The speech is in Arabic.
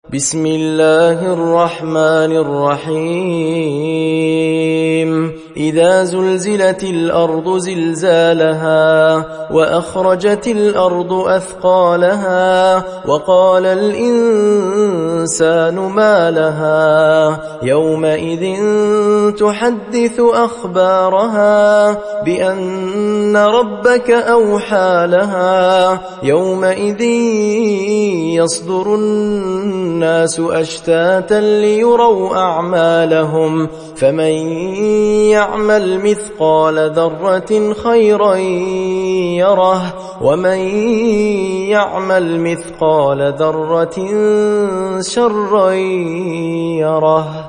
بسم الله الرحمن الرحيم إذا زلزلت الأرض زلزالها وأخرجت الأرض أثقالها وقال الإنسان ما لها يومئذ تحدث أخبارها بأن ربك أوحى لها يومئذ يصدر الناس أشتاتا ليروا أعمالهم فمن يعمل مثقال ذرة خيرا يره ومن يعمل مثقال ذرة شرا يره.